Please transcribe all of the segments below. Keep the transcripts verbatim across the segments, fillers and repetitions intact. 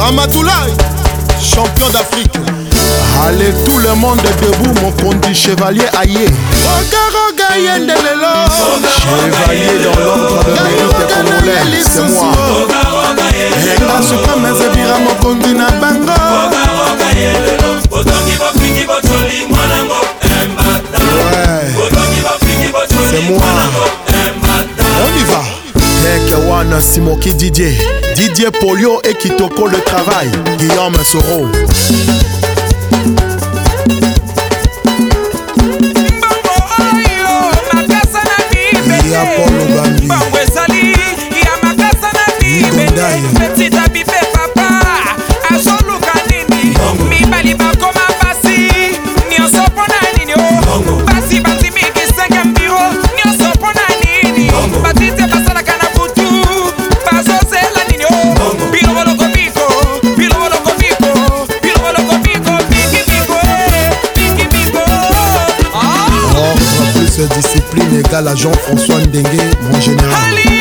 Ramatoulaye, champion d'Afrique. Allez tout le monde debout, mon conduit chevalier aïe. Chevalier dans l'ordre de mérite congolais, c'est moi. Renga suprême ezebira mon conduit na bango. Ouais, c'est moi. On y va. Kewana Simoki Didier, Didier Polio et Kitoko le travail, Guillaume Soro. Y'a Paul Obambi, Igondaï, petit habibé papa, Azoluka nini, mi bali ba koma basi, nyonso pona nini o, basi basi mi kisenge mbiro, nyonso pona nini, batite basala kana butu, baso sela nini o, bilo bolo kobiko, bilo bolo kobiko, bilo bolo kobiko, biki biko, biki biko. Ordre plus discipline égale à Jean-François Ndengue, mon général.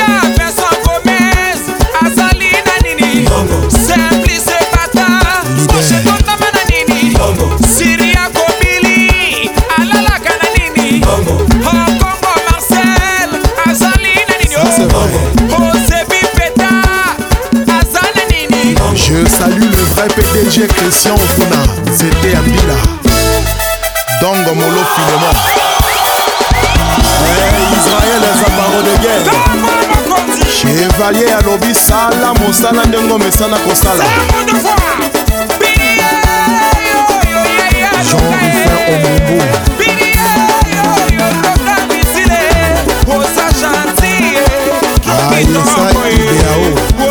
Je salue le vrai P D G Christian Okuna, c'était Ambila. Dongo Molo Filemon. Hey, Israël est un barreau de guerre. Chevalier à l'obi sala, mosala ndengo mesana kosala. Jean-Rufin Omombo. Aïssa Ideao.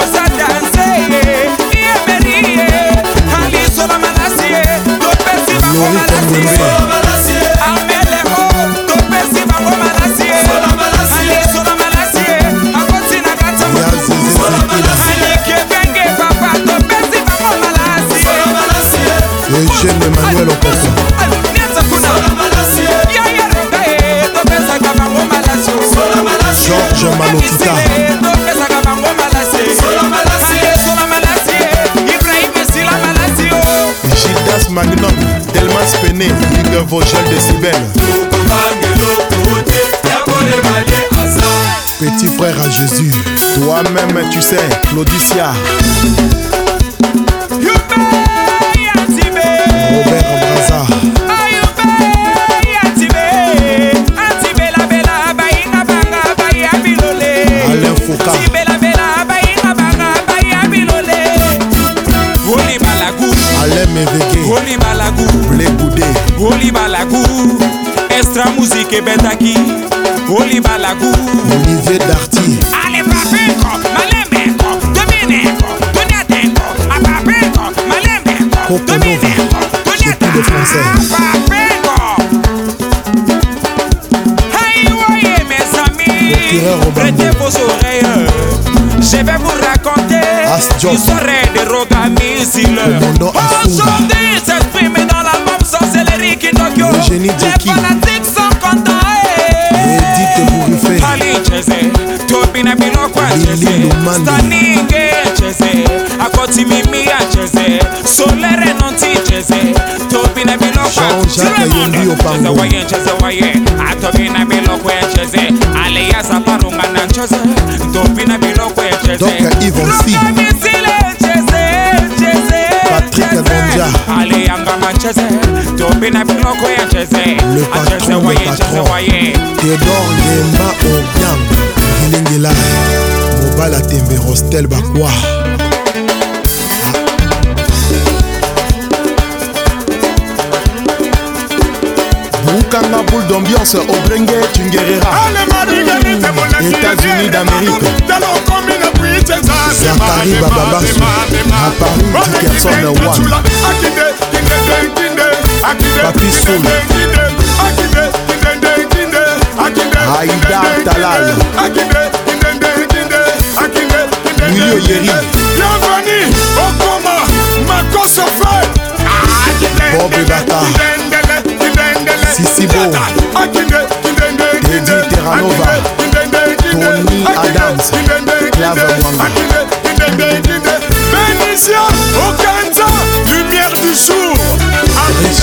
Eugène Emmanuel Okoso. Georges Malotita. Gildas Magnum, Delmas Pené, Ligue Vogel de Cybèle. Petit frère à Jésus, toi-même tu sais, Claudicia. Robert Braza. Alain Foucault. Alain Mévégué. Blé Goudé. Extra musique et Betaki. Olivier Darty. Allez, Papenko, Malembenko, Dominenko, Doniatenko, Apapenko, Malembenko, Dominenko, Doniatenko, Papenko. Hey, voyez mes amis, prêtez vos oreilles. Je vais vous raconter l'histoire de Rogamisile. Aujourd'hui, s'exprime dans l'album Sorcellerie Kinokyo. Les fanatiques sont contents. Ali cheze, tobina bilokwa cheze, staninge cheze, akoti mimi a cheze, solere nonti cheze, tobina bilokwa cheze, waye cheze waye, atobina bilokwa cheze, aleya saparunga na cheze, tobina bilokwa cheze, donc Yvon Si, Patrick Gondia, aleya ngama cheze, tobina bilokwa cheze, le patron, le patron, Théodore Yemba Obiang, Gilingila, Mobala Tembe Rostel Bakwa. Boukanga boule d'ambiance au Brengue Tunguerera. États-Unis d'Amérique. Zachary Bababasu, à Paris, Dickerson One. Papi Soul. Aïda Talal. Willy Oyeri. Bienvenue au coma, Marcos Fred. Bob Bata. Sisibo. Eddie Terranova. Tony Adams. Clave Mwanga. Benicia au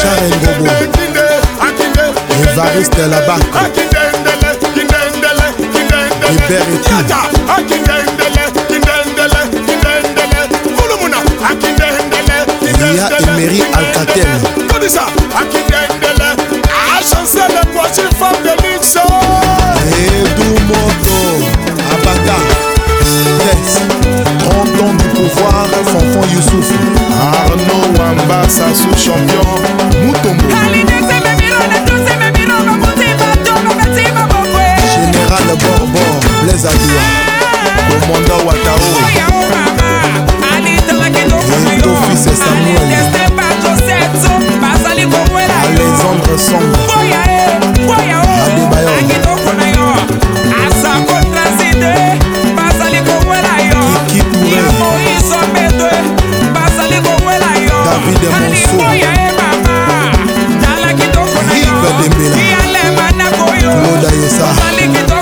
Richard Ngobo, Evariste Labac, Hébert et tout. Ria Emery Alcatel. Edou Moto, Abata, Tess, trente ans du pouvoir, Fanfan Youssouf, Arnaud Wamba, Sassou champion, Moutombo, Général Borbor, Blaise Adoua, Commandant Ouattao, Edo Fils et Samuel, Alexandre Song, Adebayor, Kiki Touré, David Monceau, Yves Dembélé, Claude Ayessa.